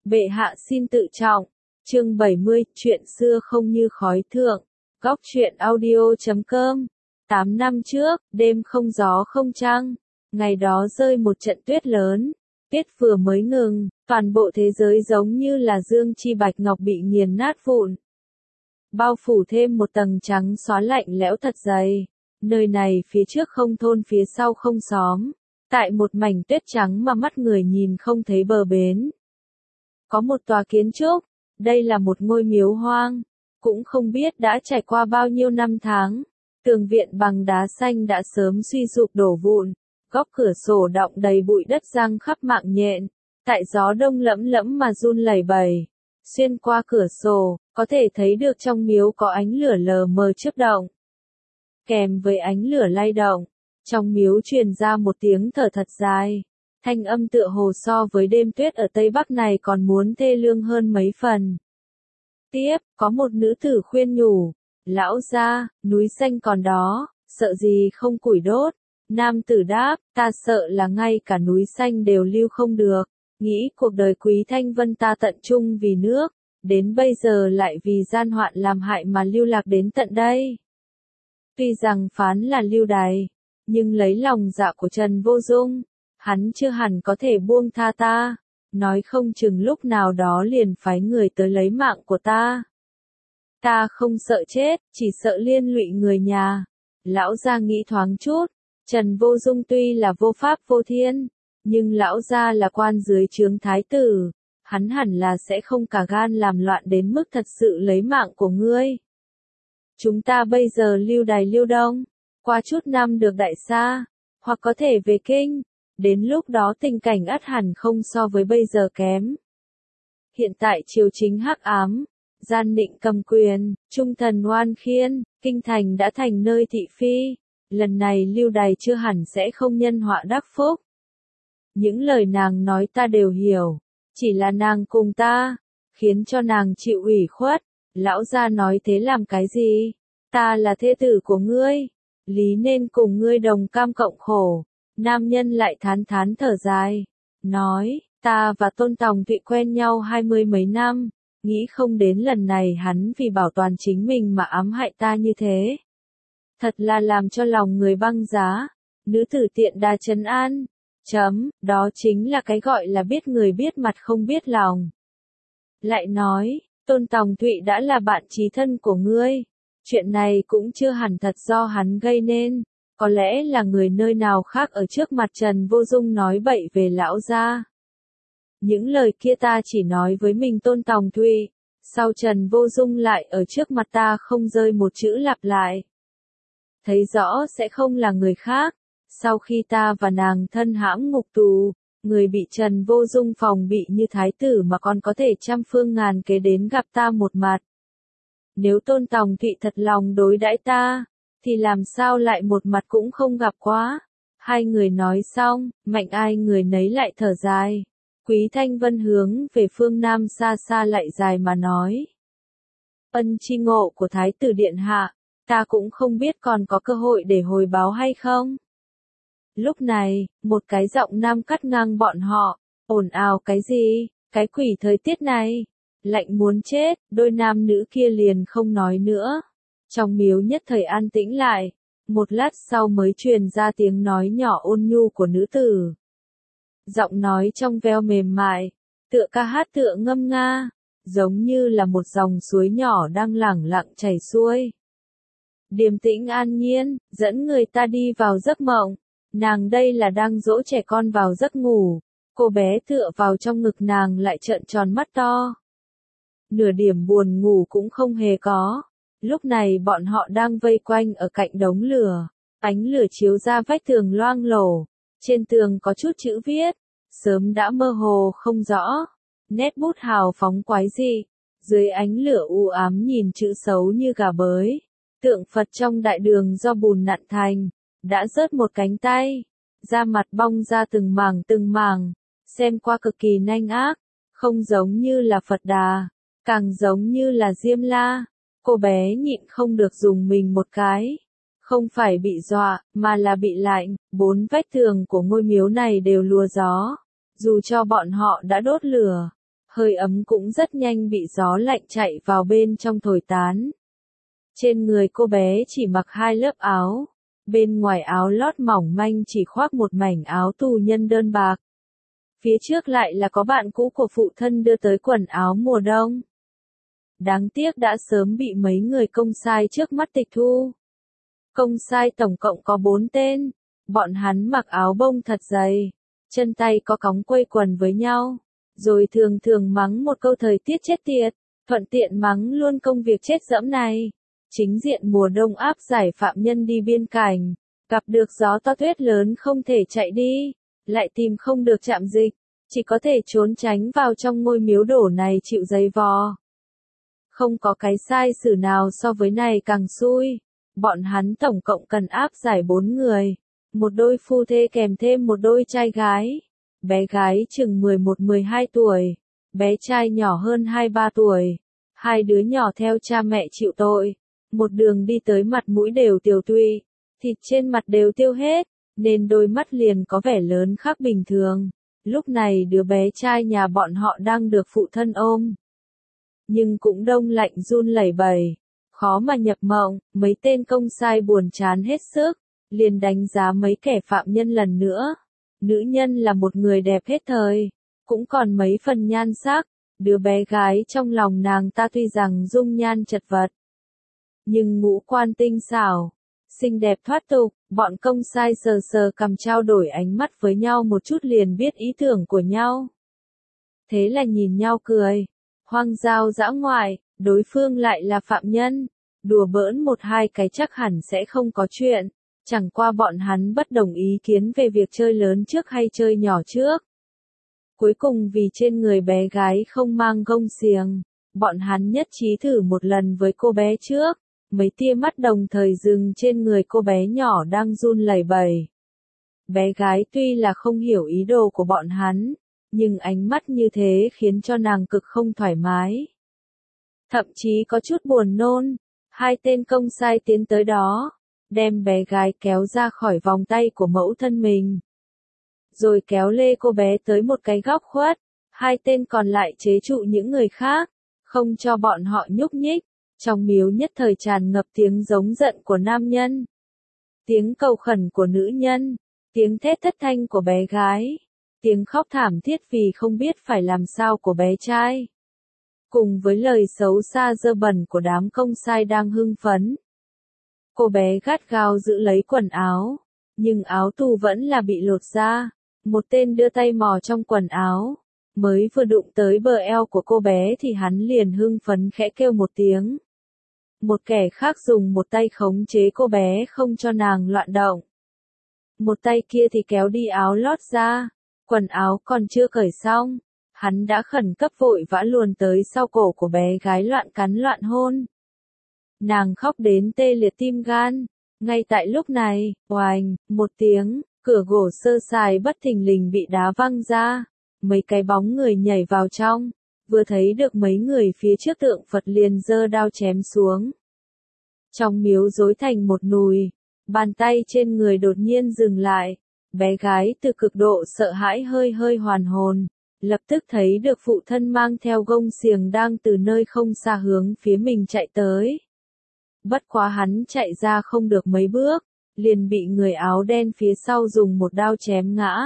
Bệ hạ xin tự trọng. Chương 70, chuyện xưa không như khói thượng. Góc truyện audio.com. 8 năm trước, đêm không gió không trăng, ngày đó rơi một trận tuyết lớn. Tuyết vừa mới ngừng, toàn bộ thế giới giống như là dương chi bạch ngọc bị nghiền nát vụn. Bao phủ thêm một tầng trắng xóa lạnh lẽo thật dày. Nơi này phía trước không thôn phía sau không xóm. Tại một mảnh tuyết trắng mà mắt người nhìn không thấy bờ bến. Có một tòa kiến trúc, đây là một ngôi miếu hoang, cũng không biết đã trải qua bao nhiêu năm tháng. Tường viện bằng đá xanh đã sớm suy sụp đổ vụn, góc cửa sổ đọng đầy bụi đất giăng khắp mạng nhện, tại gió đông lẫm lẫm mà run lẩy bẩy. Xuyên qua cửa sổ, có thể thấy được trong miếu có ánh lửa lờ mờ chớp động. Kèm với ánh lửa lay động, trong miếu truyền ra một tiếng thở thật dài. Thanh âm tựa hồ so với đêm tuyết ở Tây Bắc này còn muốn thê lương hơn mấy phần. Tiếp, có một nữ tử khuyên nhủ, lão gia, núi xanh còn đó, sợ gì không củi đốt. Nam tử đáp, ta sợ là ngay cả núi xanh đều lưu không được, nghĩ cuộc đời Quý Thanh Vân ta tận trung vì nước, đến bây giờ lại vì gian hoạn làm hại mà lưu lạc đến tận đây. Tuy rằng phán là lưu đày, nhưng lấy lòng dạ của Trần Vô Dung, hắn chưa hẳn có thể buông tha ta, nói không chừng lúc nào đó liền phái người tới lấy mạng của ta. Ta không sợ chết, chỉ sợ liên lụy người nhà. Lão gia nghĩ thoáng chút, Trần Vô Dung tuy là vô pháp vô thiên, nhưng lão gia là quan dưới trướng thái tử, hắn hẳn là sẽ không cả gan làm loạn đến mức thật sự lấy mạng của ngươi. Chúng ta bây giờ lưu đày lưu đông, qua chút năm được đại xa, hoặc có thể về kinh. Đến lúc đó tình cảnh ắt hẳn không so với bây giờ kém. Hiện tại triều chính hắc ám, gian nịnh cầm quyền, trung thần oan khiên, kinh thành đã thành nơi thị phi. Lần này lưu đày chưa hẳn sẽ không nhân họa đắc phúc. Những lời nàng nói ta đều hiểu, chỉ là nàng cùng ta, khiến cho nàng chịu ủy khuất. Lão gia nói thế làm cái gì? Ta là thê tử của ngươi, lý nên cùng ngươi đồng cam cộng khổ. Nam nhân lại thán thán thở dài, nói, ta và Tôn Tòng Thụy quen nhau 20 mấy năm, nghĩ không đến lần này hắn vì bảo toàn chính mình mà ám hại ta như thế. Thật là làm cho lòng người băng giá. Nữ tử tiện đà trấn an, đó chính là cái gọi là biết người biết mặt không biết lòng. Lại nói, Tôn Tòng Thụy đã là bạn chí thân của ngươi, chuyện này cũng chưa hẳn thật do hắn gây nên. Có lẽ là người nơi nào khác ở trước mặt Trần Vô Dung nói bậy về lão gia. Những lời kia ta chỉ nói với mình Tôn Tòng Thụy, sau Trần Vô Dung lại ở trước mặt ta không rơi một chữ lặp lại. Thấy rõ sẽ không là người khác, sau khi ta và nàng thân hãm ngục tù, người bị Trần Vô Dung phòng bị như thái tử mà còn có thể trăm phương ngàn kế đến gặp ta một mặt. Nếu Tôn Tòng Thụy thật lòng đối đãi ta, thì làm sao lại một mặt cũng không gặp quá. Hai người nói xong, mạnh ai người nấy lại thở dài. Quý Thanh Vân hướng về phương Nam xa xa lại dài mà nói. Ân chi ngộ của Thái tử Điện Hạ, ta cũng không biết còn có cơ hội để hồi báo hay không. Lúc này, một cái giọng nam cắt ngang bọn họ, ồn ào cái gì, cái quỷ thời tiết này, lạnh muốn chết, đôi nam nữ kia liền không nói nữa. Trong miếu nhất thời an tĩnh lại, một lát sau mới truyền ra tiếng nói nhỏ ôn nhu của nữ tử. Giọng nói trong veo mềm mại, tựa ca hát tựa ngâm nga, giống như là một dòng suối nhỏ đang lẳng lặng chảy xuôi. Điềm tĩnh an nhiên, dẫn người ta đi vào giấc mộng, nàng đây là đang dỗ trẻ con vào giấc ngủ, cô bé tựa vào trong ngực nàng lại trợn tròn mắt to. Nửa điểm buồn ngủ cũng không hề có. Lúc này bọn họ đang vây quanh ở cạnh đống lửa, ánh lửa chiếu ra vách tường loang lổ, trên tường có chút chữ viết, sớm đã mơ hồ không rõ, nét bút hào phóng quái dị, dưới ánh lửa u ám nhìn chữ xấu như gà bới, tượng Phật trong đại đường do bùn nặn thành, đã rớt một cánh tay, da mặt bong ra từng mảng, xem qua cực kỳ nanh ác, không giống như là Phật Đà, càng giống như là Diêm La. Cô bé nhịn không được dùng mình một cái. Không phải bị dọa, mà là bị lạnh. Bốn vách tường của ngôi miếu này đều lùa gió. Dù cho bọn họ đã đốt lửa, hơi ấm cũng rất nhanh bị gió lạnh chạy vào bên trong thổi tán. Trên người cô bé chỉ mặc 2 lớp áo, bên ngoài áo lót mỏng manh chỉ khoác một mảnh áo tù nhân đơn bạc. Phía trước lại là có bạn cũ của phụ thân đưa tới quần áo mùa đông. Đáng tiếc đã sớm bị mấy người công sai trước mắt tịch thu. Công sai tổng cộng có 4 tên, bọn hắn mặc áo bông thật dày, chân tay có cóng quây quần với nhau, rồi thường thường mắng một câu thời tiết chết tiệt, thuận tiện mắng luôn công việc chết dẫm này. Chính diện mùa đông áp giải phạm nhân đi biên cảnh, gặp được gió to tuyết lớn không thể chạy đi, lại tìm không được trạm dịch, chỉ có thể trốn tránh vào trong ngôi miếu đổ này chịu giày vò. Không có cái sai xử nào so với này càng xui. Bọn hắn tổng cộng cần áp giải 4 người, một đôi phu thê kèm thêm một đôi trai gái. Bé gái chừng 11-12 tuổi, bé trai nhỏ hơn 2-3 tuổi. Hai đứa nhỏ theo cha mẹ chịu tội, một đường đi tới mặt mũi đều tiều tụy, thịt trên mặt đều tiêu hết, nên đôi mắt liền có vẻ lớn khác bình thường. Lúc này đứa bé trai nhà bọn họ đang được phụ thân ôm, nhưng cũng đông lạnh run lẩy bẩy, khó mà nhập mộng. Mấy tên công sai buồn chán hết sức, liền đánh giá mấy kẻ phạm nhân lần nữa. Nữ nhân là một người đẹp hết thời, cũng còn mấy phần nhan sắc. Đứa bé gái trong lòng nàng ta tuy rằng dung nhan chật vật, nhưng ngũ quan tinh xảo, xinh đẹp thoát tục. Bọn công sai sờ sờ cằm trao đổi ánh mắt với nhau một chút liền biết ý tưởng của nhau. Thế là nhìn nhau cười. Hoang giao dã ngoại, đối phương lại là phạm nhân, đùa bỡn một hai cái chắc hẳn sẽ không có chuyện, chẳng qua bọn hắn bất đồng ý kiến về việc chơi lớn trước hay chơi nhỏ trước. Cuối cùng vì trên người bé gái không mang gông xiềng, bọn hắn nhất trí thử một lần với cô bé trước. Mấy tia mắt đồng thời dừng trên người cô bé nhỏ đang run lẩy bẩy. Bé gái tuy là không hiểu ý đồ của bọn hắn, nhưng ánh mắt như thế khiến cho nàng cực không thoải mái. Thậm chí có chút buồn nôn. Hai tên công sai tiến tới đó, đem bé gái kéo ra khỏi vòng tay của mẫu thân mình, rồi kéo lê cô bé tới một cái góc khuất. Hai tên còn lại chế trụ những người khác, không cho bọn họ nhúc nhích. Trong miếu nhất thời tràn ngập tiếng giống giận của nam nhân, tiếng cầu khẩn của nữ nhân, tiếng thét thất thanh của bé gái, tiếng khóc thảm thiết vì không biết phải làm sao của bé trai, cùng với lời xấu xa dơ bẩn của đám công sai đang hưng phấn. Cô bé gắt gao giữ lấy quần áo, nhưng áo tù vẫn là bị lột ra. Một tên đưa tay mò trong quần áo, mới vừa đụng tới bờ eo của cô bé thì hắn liền hưng phấn khẽ kêu một tiếng. Một kẻ khác dùng một tay khống chế cô bé không cho nàng loạn động. Một tay kia thì kéo đi áo lót ra, quần áo còn chưa cởi xong, hắn đã khẩn cấp vội vã luồn tới sau cổ của bé gái loạn cắn loạn hôn. Nàng khóc đến tê liệt tim gan. Ngay tại lúc này, oành, một tiếng, cửa gỗ sơ sài bất thình lình bị đá văng ra. Mấy cái bóng người nhảy vào trong, vừa thấy được mấy người phía trước tượng Phật liền giơ đao chém xuống. Trong miếu rối thành một nùi, bàn tay trên người đột nhiên dừng lại. Bé gái từ cực độ sợ hãi hơi hơi hoàn hồn, lập tức thấy được phụ thân mang theo gông xiềng đang từ nơi không xa hướng phía mình chạy tới. Bất quá hắn chạy ra không được mấy bước, liền bị người áo đen phía sau dùng một đao chém ngã.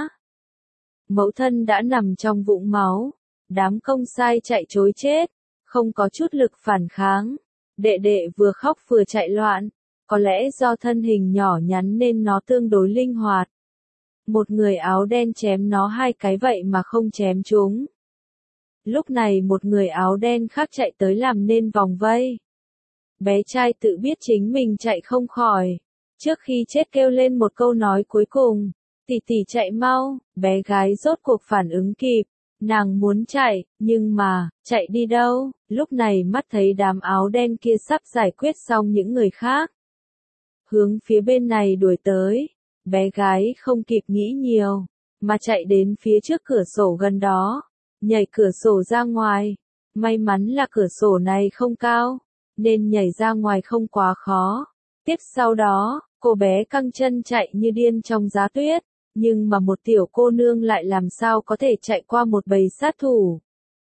Mẫu thân đã nằm trong vũng máu, đám công sai chạy trối chết, không có chút lực phản kháng. Đệ đệ vừa khóc vừa chạy loạn, có lẽ do thân hình nhỏ nhắn nên nó tương đối linh hoạt. Một người áo đen chém nó hai cái vậy mà không chém chúng. Lúc này một người áo đen khác chạy tới làm nên vòng vây. Bé trai tự biết chính mình chạy không khỏi, trước khi chết kêu lên một câu nói cuối cùng, tỷ tỷ chạy mau. Bé gái rốt cuộc phản ứng kịp, nàng muốn chạy, nhưng mà, chạy đi đâu? Lúc này mắt thấy đám áo đen kia sắp giải quyết xong những người khác, hướng phía bên này đuổi tới. Bé gái không kịp nghĩ nhiều, mà chạy đến phía trước cửa sổ gần đó, nhảy cửa sổ ra ngoài. May mắn là cửa sổ này không cao, nên nhảy ra ngoài không quá khó. Tiếp sau đó, cô bé căng chân chạy như điên trong giá tuyết, nhưng mà một tiểu cô nương lại làm sao có thể chạy qua một bầy sát thủ.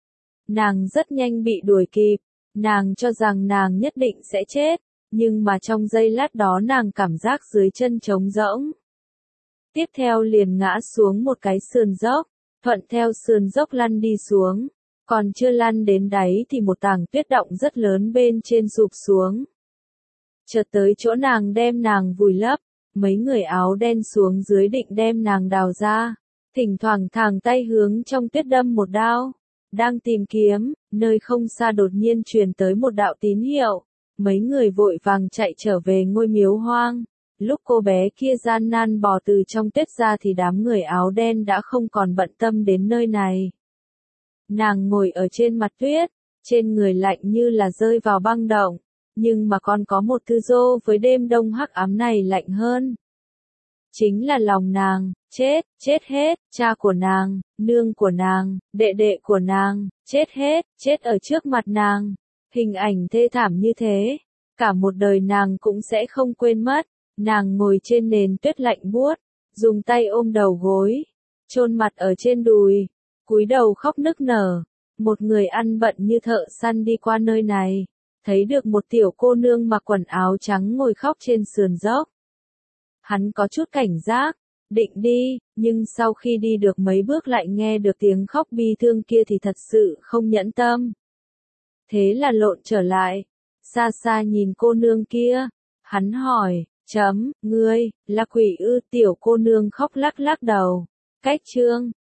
Nàng rất nhanh bị đuổi kịp, nàng cho rằng nàng nhất định sẽ chết, nhưng mà trong giây lát đó nàng cảm giác dưới chân trống rỗng. Tiếp theo liền ngã xuống một cái sườn dốc, thuận theo sườn dốc lăn đi xuống, còn chưa lăn đến đáy thì một tảng tuyết động rất lớn bên trên sụp xuống. Chợt tới chỗ nàng đem nàng vùi lấp, mấy người áo đen xuống dưới định đem nàng đào ra, thỉnh thoảng thẳng tay hướng trong tuyết đâm một đao. Đang tìm kiếm, nơi không xa đột nhiên truyền tới một đạo tín hiệu, mấy người vội vàng chạy trở về ngôi miếu hoang. Lúc cô bé kia gian nan bò từ trong tuyết ra thì đám người áo đen đã không còn bận tâm đến nơi này. Nàng ngồi ở trên mặt tuyết, trên người lạnh như là rơi vào băng động, nhưng mà còn có một thứ dô với đêm đông hắc ám này lạnh hơn. Chính là lòng nàng, chết hết, cha của nàng, nương của nàng, đệ đệ của nàng, chết hết, chết ở trước mặt nàng. Hình ảnh thê thảm như thế, cả một đời nàng cũng sẽ không quên mất. Nàng ngồi trên nền tuyết lạnh buốt, dùng tay ôm đầu gối, chôn mặt ở trên đùi, cúi đầu khóc nức nở. Một người ăn bận như thợ săn đi qua nơi này, thấy được một tiểu cô nương mặc quần áo trắng ngồi khóc trên sườn dốc. Hắn có chút cảnh giác, định đi, nhưng sau khi đi được mấy bước lại nghe được tiếng khóc bi thương kia thì thật sự không nhẫn tâm. Thế là lộn trở lại, xa xa nhìn cô nương kia, hắn hỏi, ngươi, là quỷ ư? Tiểu cô nương khóc lắc lắc đầu. Cách chương